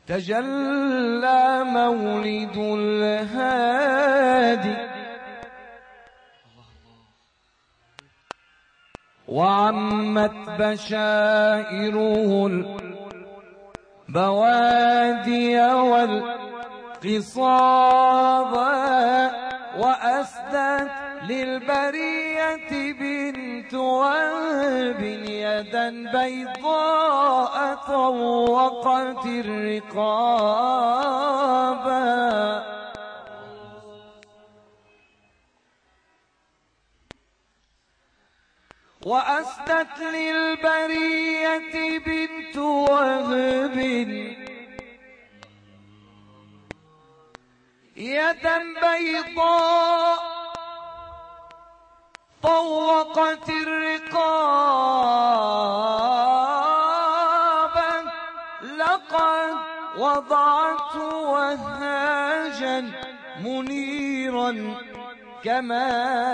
تجلى مولد الهادي وعمت بشائره البوادي والقصاب وأسدت للبرية بنت وهب يدا بيضاء طوقت الرقاب وأسدت للبرية بنت وهب يدا بيضاء طوقت الرقاب لقد وضعت وهاجا منيرا كما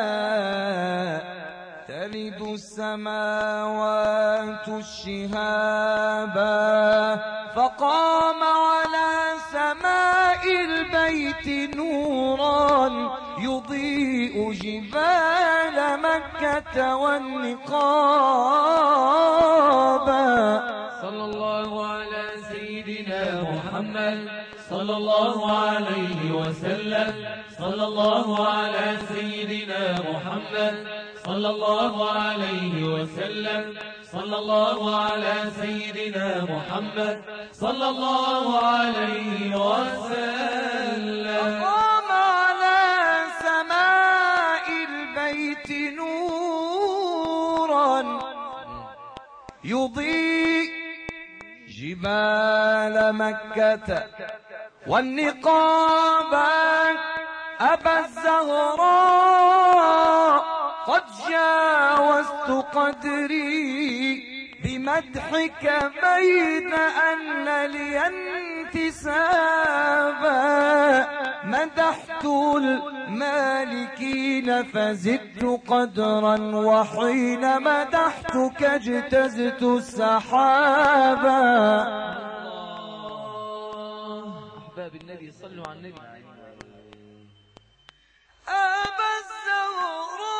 تلد السماوات الشهابا فقام على سماء البيت نورا يضيء جبال مكة والنقابا صلى الله على سيدنا محمد صلى الله عليه وسلم صلى الله على سيدنا محمد صلى الله عليه وسلم صلى الله على سيدنا محمد صلى الله عليه وسلم قام على سماء البيت نورا يضيء جبال مكة والنقاب أبا الزهراء قد جاوزت قدري بمدحك بين أن لي انتسابا مدحت المالكين فزدت قدرا وحين مدحتك اجتزت السحابا. أحباب النبي صلوا على النبي. أبا الزهراء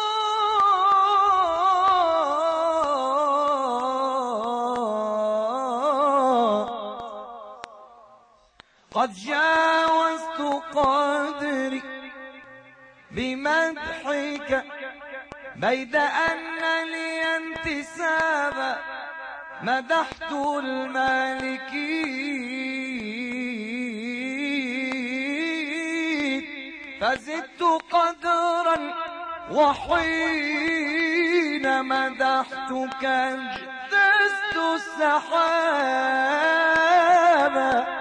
قد جاوزت قدري بمدحك بيد أن لي انتسابا مدحت المالكين فزدت قدرا وحين مدحتك اجتزت السحابا.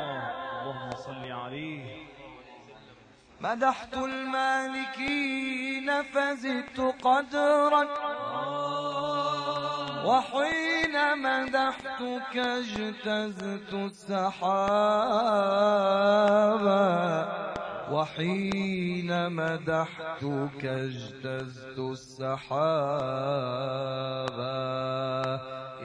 مدحت المالكين فزدت قدرا وحين مدحتك اجتزت السحابا وحين مدحتك اجتزت السحابا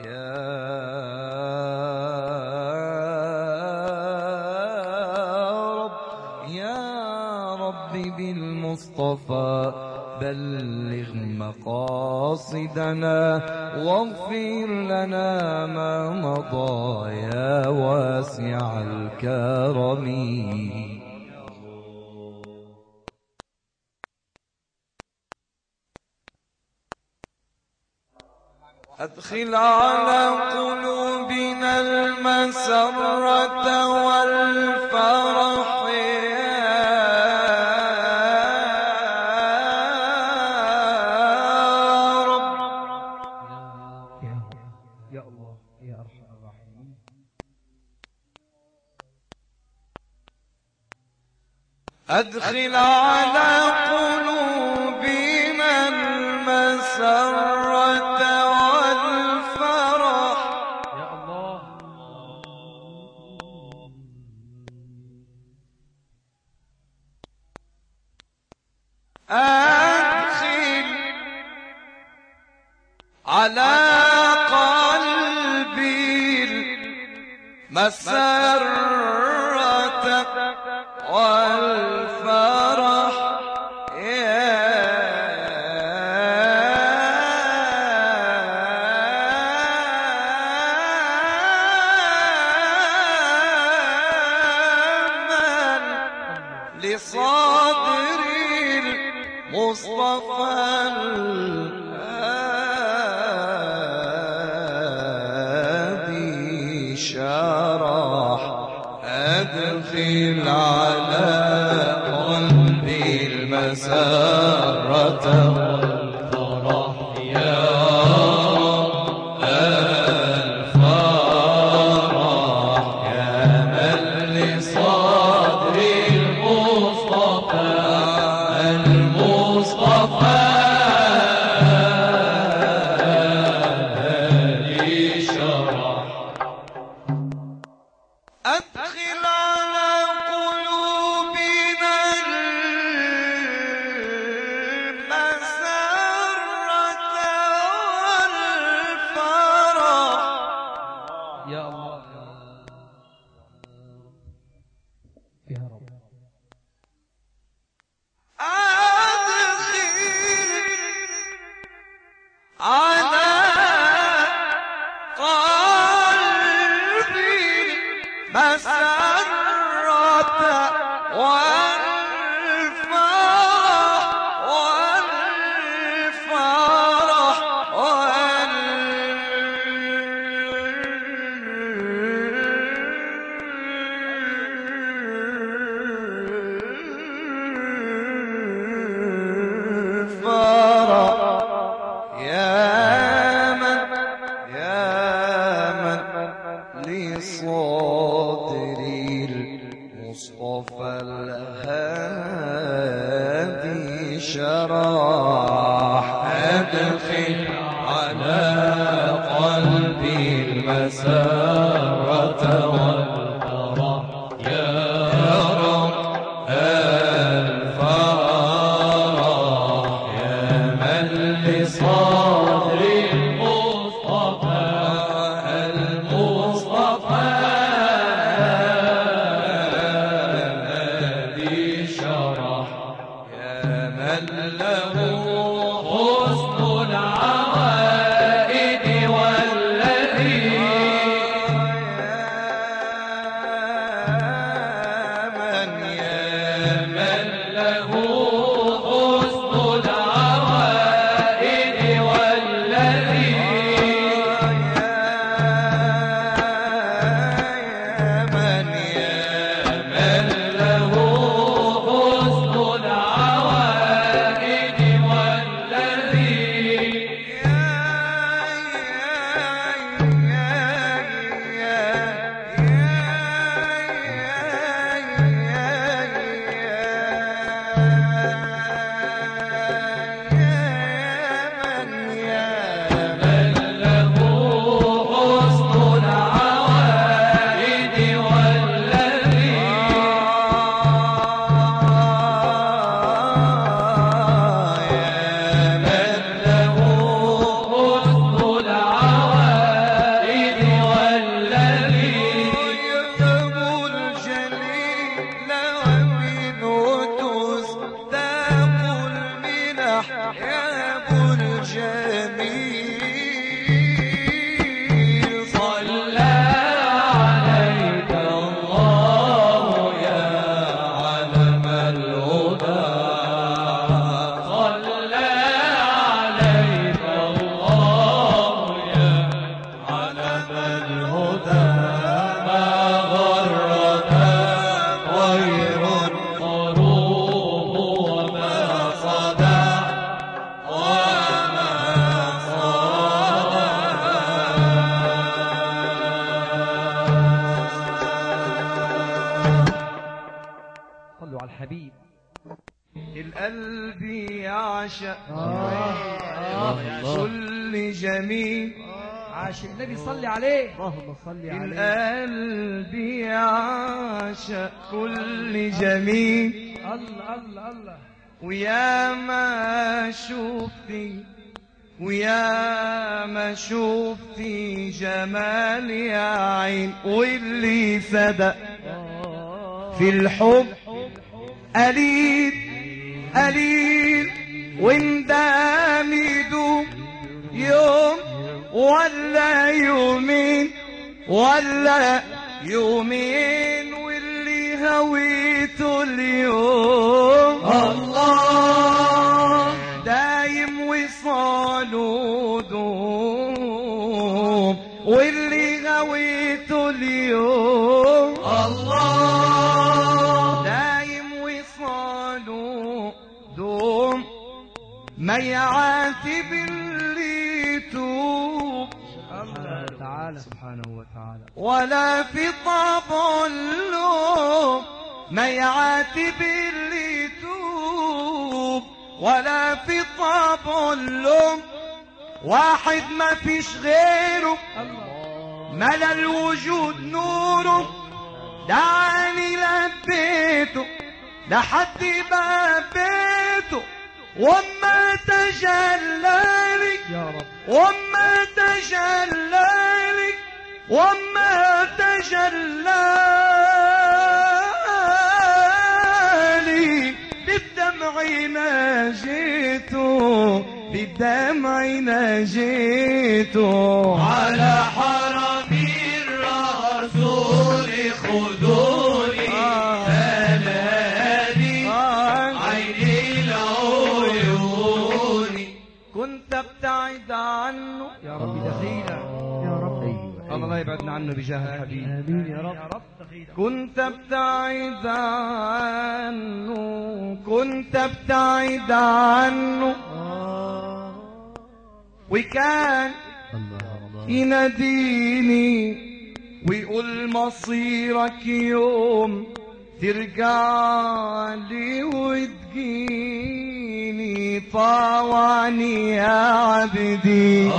بالمصطفى بلغ مقاصدنا واغفر لنا ما مضى يا واسع الكرم. أدخل على قلوبنا المسرة والفرح أدخل على قلوبنا المسرة والفرح يا الله. أدخل على قلبي مسرة والفرح لصادر المصطفى الهادي شرح أدخل على قلبي المسرة والفرح يا رب الفرح يا من لصدري المصطفى هادي شرح أدخل على قلوبنا المسرة والفرح يا الله يا رب أدخل على قلبي مسرة والفرح يا من لصدري المصطفى الهادي شرح أدخل على قلبي المسرة والفرح يا رب الفرح يا من لصدري المصطفى الهادي شرح يا من له حسن العوائد والذي يا من له حسن العوائد والذي يا من له حسن العوائد والذي الحبيب القلب يعشق كل جميل عاشق النبي صلي عليه اللهم صلي عليه. القلب يعشق كل جميل الله الله الله ويا ما شفتي ويا ما شفتي جمال يا عين، واللي صدق في الحب قليل قليل، وندم يدوم يوم ولا يومين ولا يومين، واللي هويته اليوم الله دايم وصاله دوم، واللي هويته اليوم الله دايم وصاله دوم، ما يعاتب اللي يتوب تعالى سبحانه وتعالى، ولا في طبع اللوم، ما يعاتب اللي يتوب ولا في طبع اللوم، واحد ما فيش غيره ملا الوجود نوره، دعاني لبيته لحد باب بيته، وما تجلالي يا رب وما تجلالي وما تجلالي، بالدمع ناجيته بالدمع ناجيته، على حرم الرسول خذوني فنادي عيني العيون، كنت ابتعد عنه يا رب دخيلة يا رب. الله لا يبعدنا عنه بجاه الحبيب. آمين يا رب. كنت ابتعد عنه كنت ابتعد عنه، وكان يناديني ويقول مصيرك يوم ترجع لي وتجيني، طاوعني يا عبدي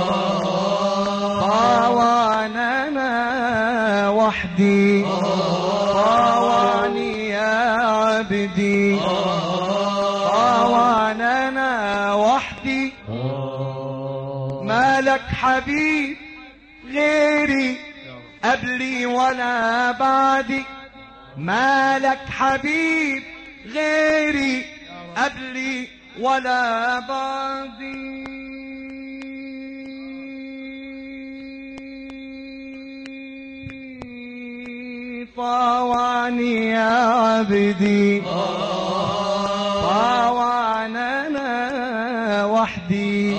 طاوعني انا وحدي، طاوعني يا عبدي طاوعني انا وحدي، مالك حبيب غيري قبلي ولا بعدي، مالك حبيب غيري قبلي ولا بعدي، طاوعني يا عبدي طاوعني انا وحدي،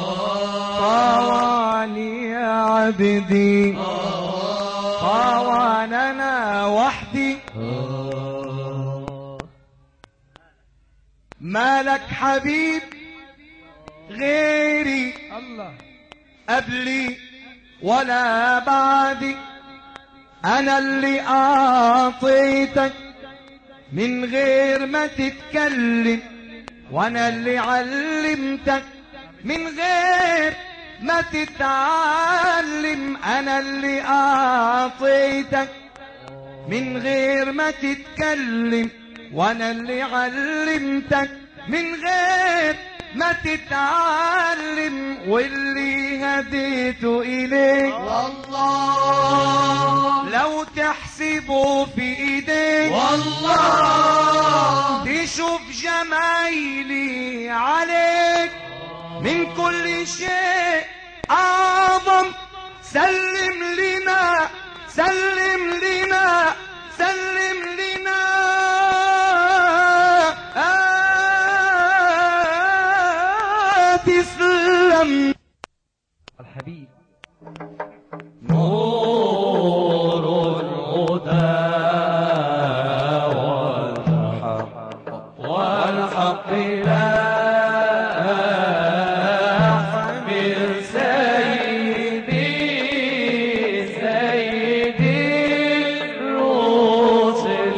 طاوعني يا عبدي طاوعني انا وحدي، مالك حبيب غيري الله قبلي ولا بعدي، انا اللي اعطيتك من غير ما تتكلم، وانا اللي علمتك من غير ما تتعلم، انا اللي اعطيتك من غير ما تتكلم، وانا اللي علمتك من غير ما تتعلم، واللي هديته اليك والله لو تحسبه في ايديك والله تشوف جمايلي عليك، من كل شيء اعظم، سلم لنا سلم لنا سلم لنا تسلم الحبيب نور الهدى والحق لاح من سيدي الرسل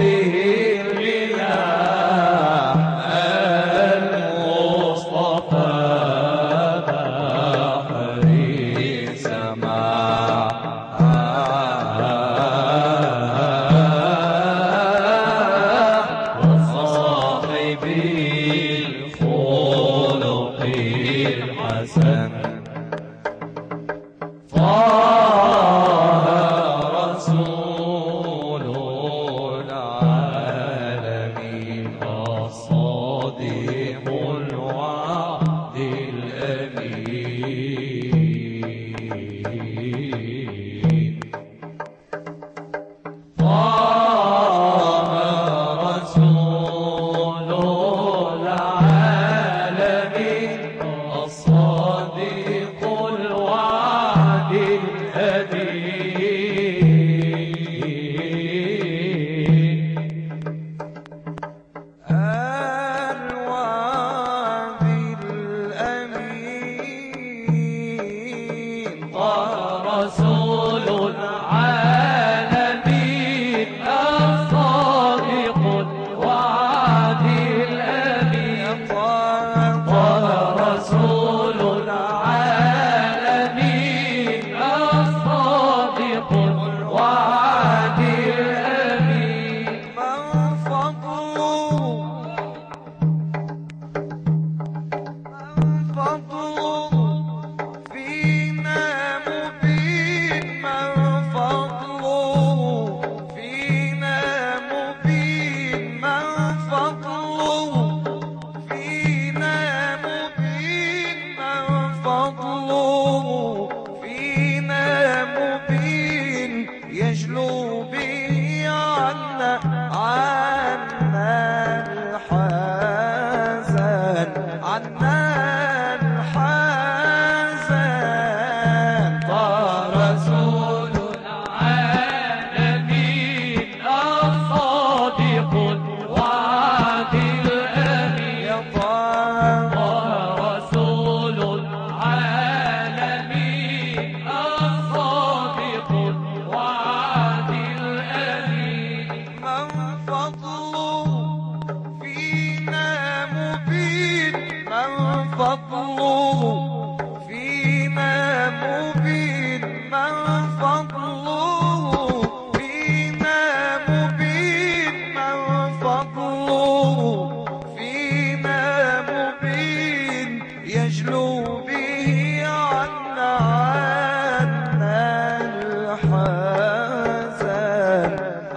الإله المصطفى بحر سماء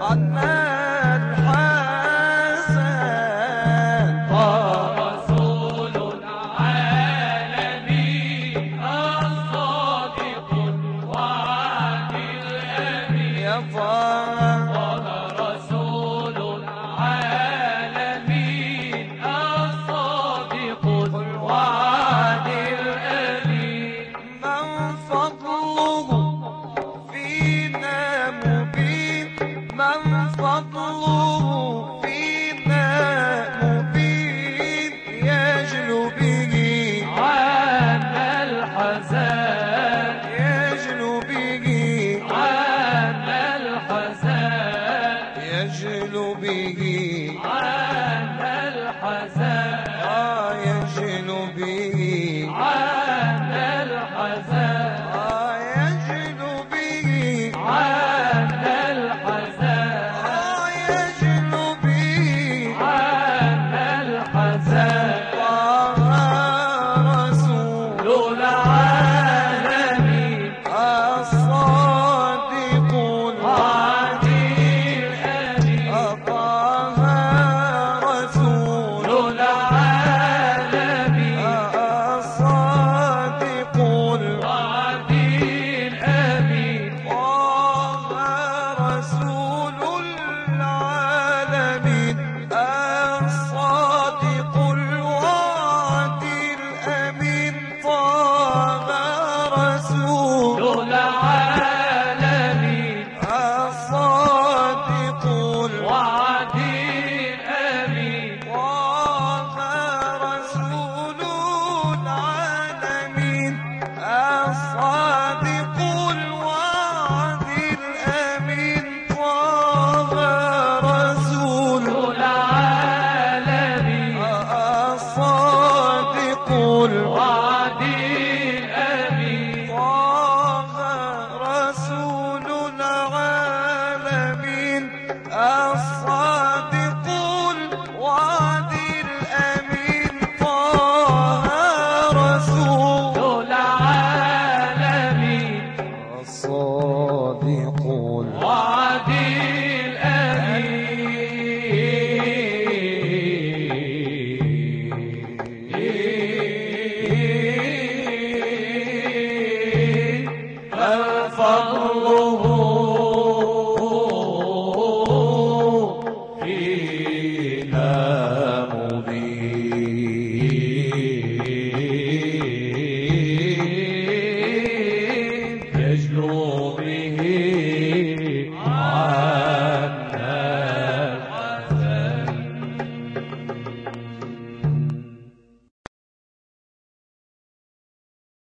عدنان حسن رسول العالمين الصادق الوعد الأمين يا طه رسول العالمين الصادق الوعد الأمين من فضله فينا مبين من فضله فينا مبين يجلو به عنا الحزان يجلو به عنا الحزان يجلو به عنا